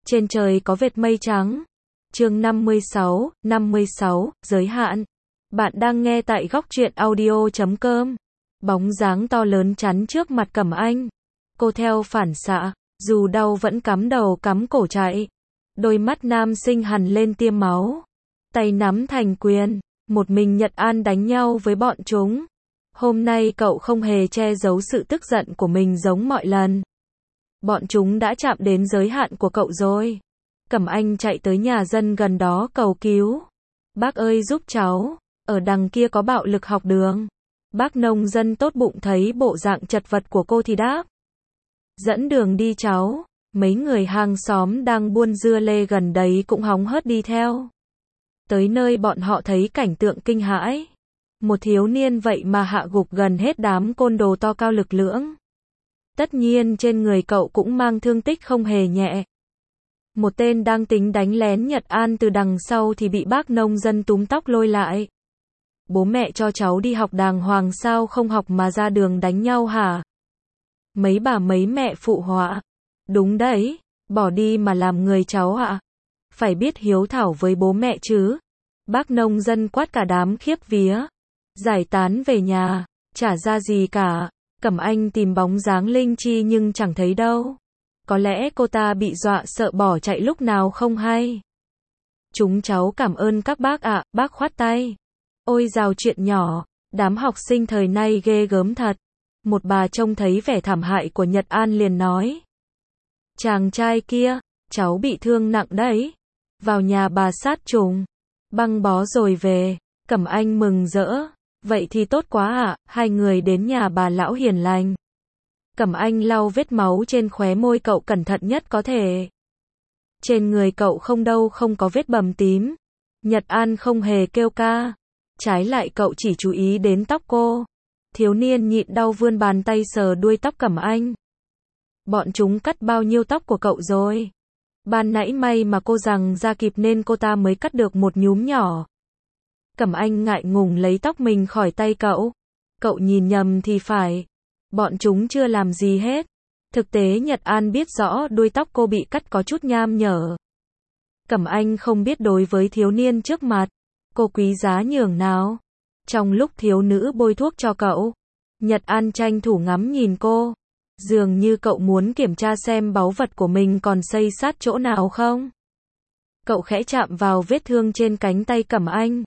Trên trời có vệt mây trắng. Chương 56, giới hạn. Bạn đang nghe tại góc truyện audio.com. Bóng dáng to lớn chắn trước mặt Cẩm Anh. Cô theo phản xạ, dù đau vẫn cắm đầu cắm cổ chạy. Đôi mắt nam sinh hằn lên tiêm máu. Tay nắm thành quyền, một mình Nhật An đánh nhau với bọn chúng. Hôm nay cậu không hề che giấu sự tức giận của mình giống mọi lần. Bọn chúng đã chạm đến giới hạn của cậu rồi. Cẩm Anh chạy tới nhà dân gần đó cầu cứu. Bác ơi giúp cháu, ở đằng kia có bạo lực học đường. Bác nông dân tốt bụng thấy bộ dạng chật vật của cô thì đáp. Dẫn đường đi cháu. Mấy người hàng xóm đang buôn dưa lê gần đấy cũng hóng hớt đi theo. Tới nơi bọn họ thấy cảnh tượng kinh hãi. Một thiếu niên vậy mà hạ gục gần hết đám côn đồ to cao lực lưỡng. Tất nhiên trên người cậu cũng mang thương tích không hề nhẹ. Một tên đang tính đánh lén Nhật An từ đằng sau thì bị bác nông dân túm tóc lôi lại. Bố mẹ cho cháu đi học đàng hoàng sao không học mà ra đường đánh nhau hả? Mấy bà mấy mẹ phụ họa. Đúng đấy, bỏ đi mà làm người cháu ạ. Phải biết hiếu thảo với bố mẹ chứ. Bác nông dân quát cả đám khiếp vía. Giải tán về nhà, chả ra gì cả. Cẩm Anh tìm bóng dáng Linh Chi nhưng chẳng thấy đâu. Có lẽ cô ta bị dọa sợ bỏ chạy lúc nào không hay. Chúng cháu cảm ơn các bác ạ, bác khoát tay. Ôi dào chuyện nhỏ, đám học sinh thời nay ghê gớm thật. Một bà trông thấy vẻ thảm hại của Nhật An liền nói. Chàng trai kia, cháu bị thương nặng đấy. Vào nhà bà sát trùng, băng bó rồi về. Cẩm Anh mừng rỡ. Vậy thì tốt quá ạ, hai người đến nhà bà lão hiền lành. Cẩm Anh lau vết máu trên khóe môi cậu cẩn thận nhất có thể. Trên người cậu không đâu không có vết bầm tím. Nhật An không hề kêu ca. Trái lại cậu chỉ chú ý đến tóc cô. Thiếu niên nhịn đau vươn bàn tay sờ đuôi tóc Cẩm Anh. Bọn chúng cắt bao nhiêu tóc của cậu rồi? Ban nãy may mà cô rằng ra kịp nên cô ta mới cắt được một nhúm nhỏ. Cẩm Anh ngại ngùng lấy tóc mình khỏi tay cậu. Cậu nhìn nhầm thì phải. Bọn chúng chưa làm gì hết. Thực tế Nhật An biết rõ đuôi tóc cô bị cắt có chút nham nhở. Cẩm Anh không biết đối với thiếu niên trước mặt, cô quý giá nhường nào. Trong lúc thiếu nữ bôi thuốc cho cậu, Nhật An tranh thủ ngắm nhìn cô. Dường như cậu muốn kiểm tra xem báu vật của mình còn xây sát chỗ nào không. Cậu khẽ chạm vào vết thương trên cánh tay Cẩm Anh.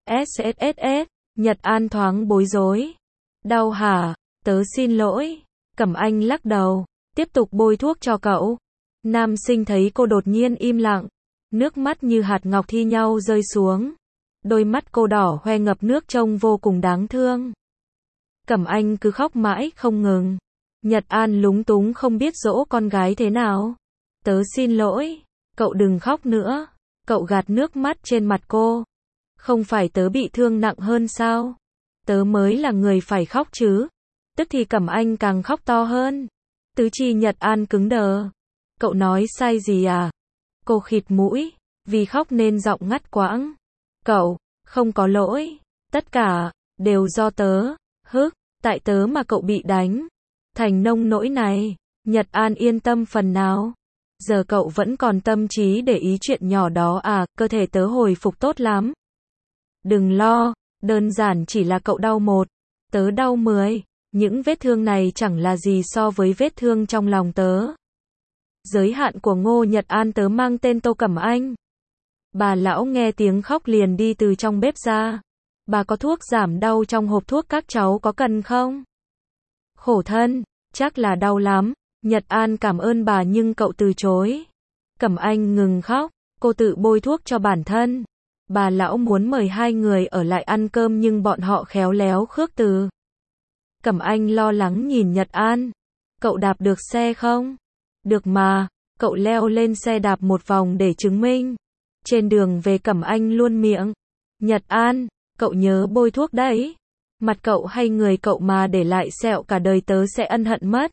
SSSS, Nhật An thoáng bối rối. Đau hả? Tớ xin lỗi. Cẩm Anh lắc đầu, tiếp tục bôi thuốc cho cậu. Nam sinh thấy cô đột nhiên im lặng, nước mắt như hạt ngọc thi nhau rơi xuống. Đôi mắt cô đỏ hoe ngập nước trông vô cùng đáng thương. Cẩm Anh cứ khóc mãi không ngừng. Nhật An lúng túng không biết dỗ con gái thế nào. Tớ xin lỗi, cậu đừng khóc nữa. Cậu gạt nước mắt trên mặt cô. Không phải tớ bị thương nặng hơn sao? Tớ mới là người phải khóc chứ. Tức thì Cẩm Anh càng khóc to hơn. Tứ chi Nhật An cứng đờ. Cậu nói sai gì à? Cô khịt mũi, vì khóc nên giọng ngắt quãng. Cậu, không có lỗi. Tất cả, đều do tớ. Tại tớ mà cậu bị đánh. Thành nông nỗi này. Nhật An yên tâm phần nào. Giờ cậu vẫn còn tâm trí để ý chuyện nhỏ đó à, cơ thể tớ hồi phục tốt lắm. Đừng lo, đơn giản chỉ là cậu đau 1, tớ đau 10. Những vết thương này chẳng là gì so với vết thương trong lòng tớ. Giới hạn của Ngô Nhật An tớ mang tên Tô Cẩm Anh. Bà lão nghe tiếng khóc liền đi từ trong bếp ra. Bà có thuốc giảm đau trong hộp thuốc các cháu có cần không? Khổ thân, chắc là đau lắm. Nhật An cảm ơn bà nhưng cậu từ chối. Cẩm Anh ngừng khóc, cô tự bôi thuốc cho bản thân. Bà lão muốn mời hai người ở lại ăn cơm nhưng bọn họ khéo léo khước từ. Cẩm Anh lo lắng nhìn Nhật An. Cậu đạp được xe không? Được mà, cậu leo lên xe đạp một vòng để chứng minh. Trên đường về Cẩm Anh luôn miệng. Nhật An, cậu nhớ bôi thuốc đấy. Mặt cậu hay người cậu mà để lại sẹo cả đời tớ sẽ ân hận mất.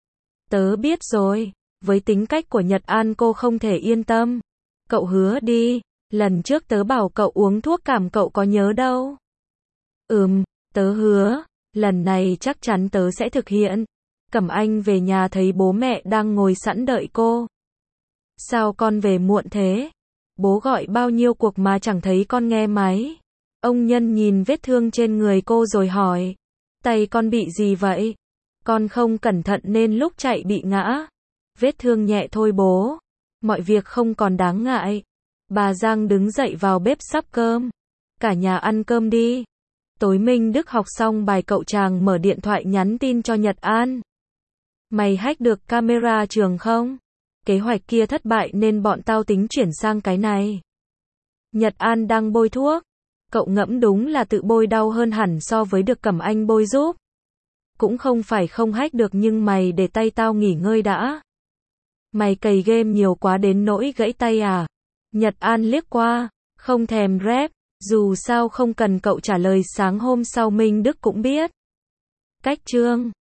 Tớ biết rồi, với tính cách của Nhật An cô không thể yên tâm. Cậu hứa đi, lần trước tớ bảo cậu uống thuốc cảm cậu có nhớ đâu. Tớ hứa, lần này chắc chắn tớ sẽ thực hiện. Cẩm Anh về nhà thấy bố mẹ đang ngồi sẵn đợi cô. Sao con về muộn thế? Bố gọi bao nhiêu cuộc mà chẳng thấy con nghe máy. Ông Nhân nhìn vết thương trên người cô rồi hỏi. Tay con bị gì vậy? Con không cẩn thận nên lúc chạy bị ngã. Vết thương nhẹ thôi bố. Mọi việc không còn đáng ngại. Bà Giang đứng dậy vào bếp sắp cơm. Cả nhà ăn cơm đi. Tối Minh Đức học xong bài cậu chàng mở điện thoại nhắn tin cho Nhật An. Mày hack được camera trường không? Kế hoạch kia thất bại nên bọn tao tính chuyển sang cái này. Nhật An đang bôi thuốc. Cậu ngẫm đúng là tự bôi đau hơn hẳn so với được Cẩm Anh bôi giúp. Cũng không phải không hack được nhưng mày để tay tao nghỉ ngơi đã. Mày cày game nhiều quá đến nỗi gãy tay à? Nhật An liếc qua, không thèm rep, dù sao không cần cậu trả lời sáng hôm sau Minh Đức cũng biết. Cách chương